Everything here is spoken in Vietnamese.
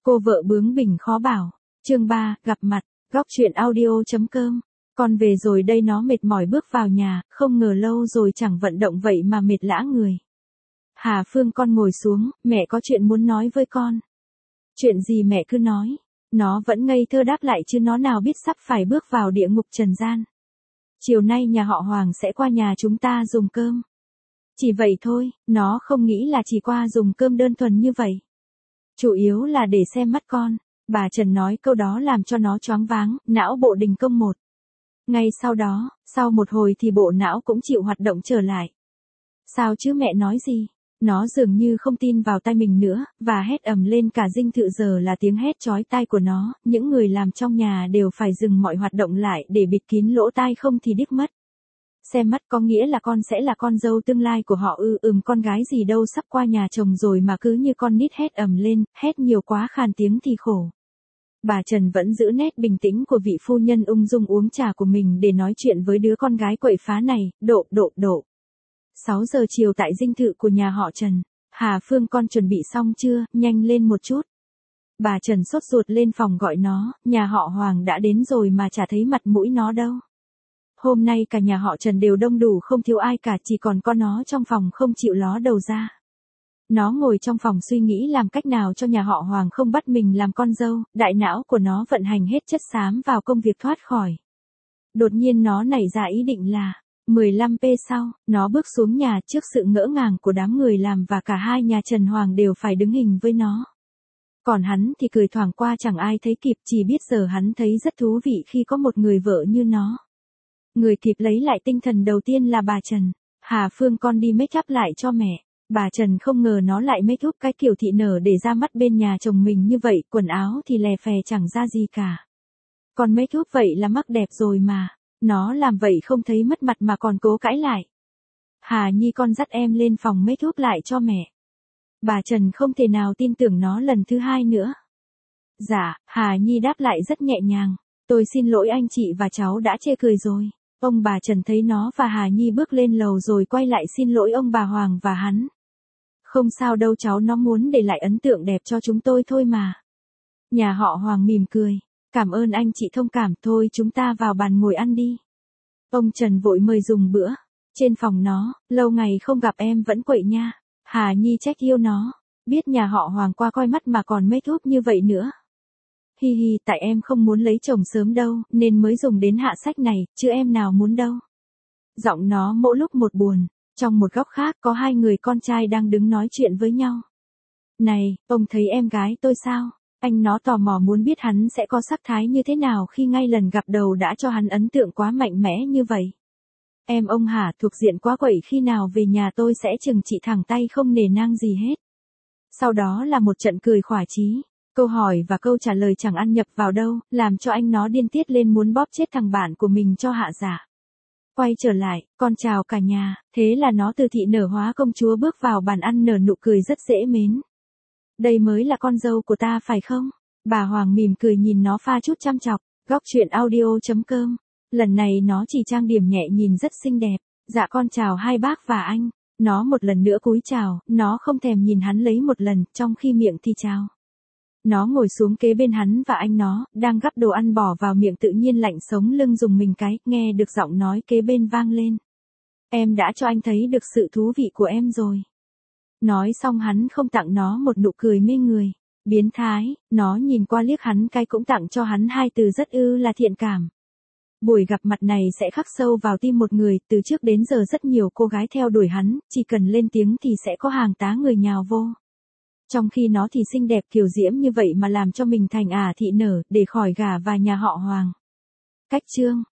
Cô vợ bướng bỉnh khó bảo. Chương 3, gặp mặt. Góc truyện audio.com. Con về rồi đây, nó mệt mỏi bước vào nhà, không ngờ lâu rồi chẳng vận động vậy mà mệt lả người. Hà Phương, con ngồi xuống, mẹ có chuyện muốn nói với con. Chuyện gì mẹ cứ nói. Nó vẫn ngây thơ đáp lại chứ nó nào biết sắp phải bước vào địa ngục trần gian. Chiều nay nhà họ Hoàng sẽ qua nhà chúng ta dùng cơm. Chỉ vậy thôi, nó không nghĩ là chỉ qua dùng cơm đơn thuần như vậy. Chủ yếu là để xem mắt con. Bà Trần nói câu đó làm cho nó choáng váng, não bộ đình công một. Ngay sau đó, sau một hồi thì bộ não cũng chịu hoạt động trở lại. Sao chứ mẹ nói gì? Nó dường như không tin vào tai mình nữa, và hét ầm lên cả dinh thự. Giờ là tiếng hét chói tai của nó, những người làm trong nhà đều phải dừng mọi hoạt động lại để bịt kín lỗ tai không thì điếc mất. Xem mắt có nghĩa là con sẽ là con dâu tương lai của họ ư? Con gái gì đâu, sắp qua nhà chồng rồi mà cứ như con nít hét ầm lên, hét nhiều quá khàn tiếng thì khổ. Bà Trần vẫn giữ nét bình tĩnh của vị phu nhân ung dung uống trà của mình để nói chuyện với đứa con gái quậy phá này. Độ. 6 giờ chiều tại dinh thự của nhà họ Trần. Hà Phương, con chuẩn bị xong chưa, nhanh lên một chút. Bà Trần sốt ruột lên phòng gọi nó, nhà họ Hoàng đã đến rồi mà chả thấy mặt mũi nó đâu. Hôm nay cả nhà họ Trần đều đông đủ không thiếu ai cả, chỉ còn con nó trong phòng không chịu ló đầu ra. Nó ngồi trong phòng suy nghĩ làm cách nào cho nhà họ Hoàng không bắt mình làm con dâu, đại não của nó vận hành hết chất xám vào công việc thoát khỏi. Đột nhiên nó nảy ra ý định là, 15p sau, nó bước xuống nhà trước sự ngỡ ngàng của đám người làm và cả hai nhà Trần Hoàng đều phải đứng hình với nó. Còn hắn thì cười thoảng qua chẳng ai thấy kịp, chỉ biết giờ hắn thấy rất thú vị khi có một người vợ như nó. Người kịp lấy lại tinh thần đầu tiên là bà Trần. Hà Phương, con đi make up lại cho mẹ. Bà Trần không ngờ nó lại make up cái kiểu thị nở để ra mắt bên nhà chồng mình như vậy, quần áo thì lè phè chẳng ra gì cả. Còn make up vậy là mắc đẹp rồi mà. Nó làm vậy không thấy mất mặt mà còn cố cãi lại. Hà Nhi, con dắt em lên phòng make up lại cho mẹ. Bà Trần không thể nào tin tưởng nó lần thứ hai nữa. Dạ, Hà Nhi đáp lại rất nhẹ nhàng. Tôi xin lỗi anh chị và cháu đã chê cười rồi. Ông bà Trần thấy nó và Hà Nhi bước lên lầu rồi quay lại xin lỗi ông bà Hoàng và hắn. Không sao đâu cháu, nó muốn để lại ấn tượng đẹp cho chúng tôi thôi mà. Nhà họ Hoàng mỉm cười. Cảm ơn anh chị thông cảm, thôi chúng ta vào bàn ngồi ăn đi. Ông Trần vội mời dùng bữa. Trên phòng nó, lâu ngày không gặp em vẫn quậy nha. Hà Nhi trách yêu nó. Biết nhà họ Hoàng qua coi mắt mà còn make up như vậy nữa. Hi hi, tại em không muốn lấy chồng sớm đâu, nên mới dùng đến hạ sách này, chứ em nào muốn đâu. Giọng nó mỗi lúc một buồn. Trong một góc khác có hai người con trai đang đứng nói chuyện với nhau. Này, ông thấy em gái tôi sao? Anh nó tò mò muốn biết hắn sẽ có sắc thái như thế nào khi ngay lần gặp đầu đã cho hắn ấn tượng quá mạnh mẽ như vậy. Em ông hả, thuộc diện quá quậy, khi nào về nhà tôi sẽ trừng trị thẳng tay không nề nang gì hết. Sau đó là một trận cười khỏa chí. Câu hỏi và câu trả lời chẳng ăn nhập vào đâu, làm cho anh nó điên tiết lên muốn bóp chết thằng bạn của mình cho hạ giả. Quay trở lại, con chào cả nhà, thế là nó từ thị nở hóa công chúa bước vào bàn ăn nở nụ cười rất dễ mến. Đây mới là con dâu của ta phải không? Bà Hoàng mỉm cười nhìn nó pha chút chăm chọc. Góc truyện audio.com. Lần này nó chỉ trang điểm nhẹ nhìn rất xinh đẹp. Dạ con chào hai bác và anh. Nó một lần nữa cúi chào, nó không thèm nhìn hắn lấy một lần, trong khi miệng thì chào. Nó ngồi xuống kế bên hắn và anh nó, đang gắp đồ ăn bỏ vào miệng tự nhiên lạnh sống lưng dùng mình cái, nghe được giọng nói kế bên vang lên. Em đã cho anh thấy được sự thú vị của em rồi. Nói xong hắn không tặng nó một nụ cười mê người. Biến thái, nó nhìn qua liếc hắn cái cũng tặng cho hắn hai từ rất là thiện cảm. Buổi gặp mặt này sẽ khắc sâu vào tim một người, từ trước đến giờ rất nhiều cô gái theo đuổi hắn, chỉ cần lên tiếng thì sẽ có hàng tá người nhào vô. Trong khi nó thì xinh đẹp kiều diễm như vậy mà làm cho mình thành thị nở để khỏi gả vào nhà họ Hoàng. Cách chương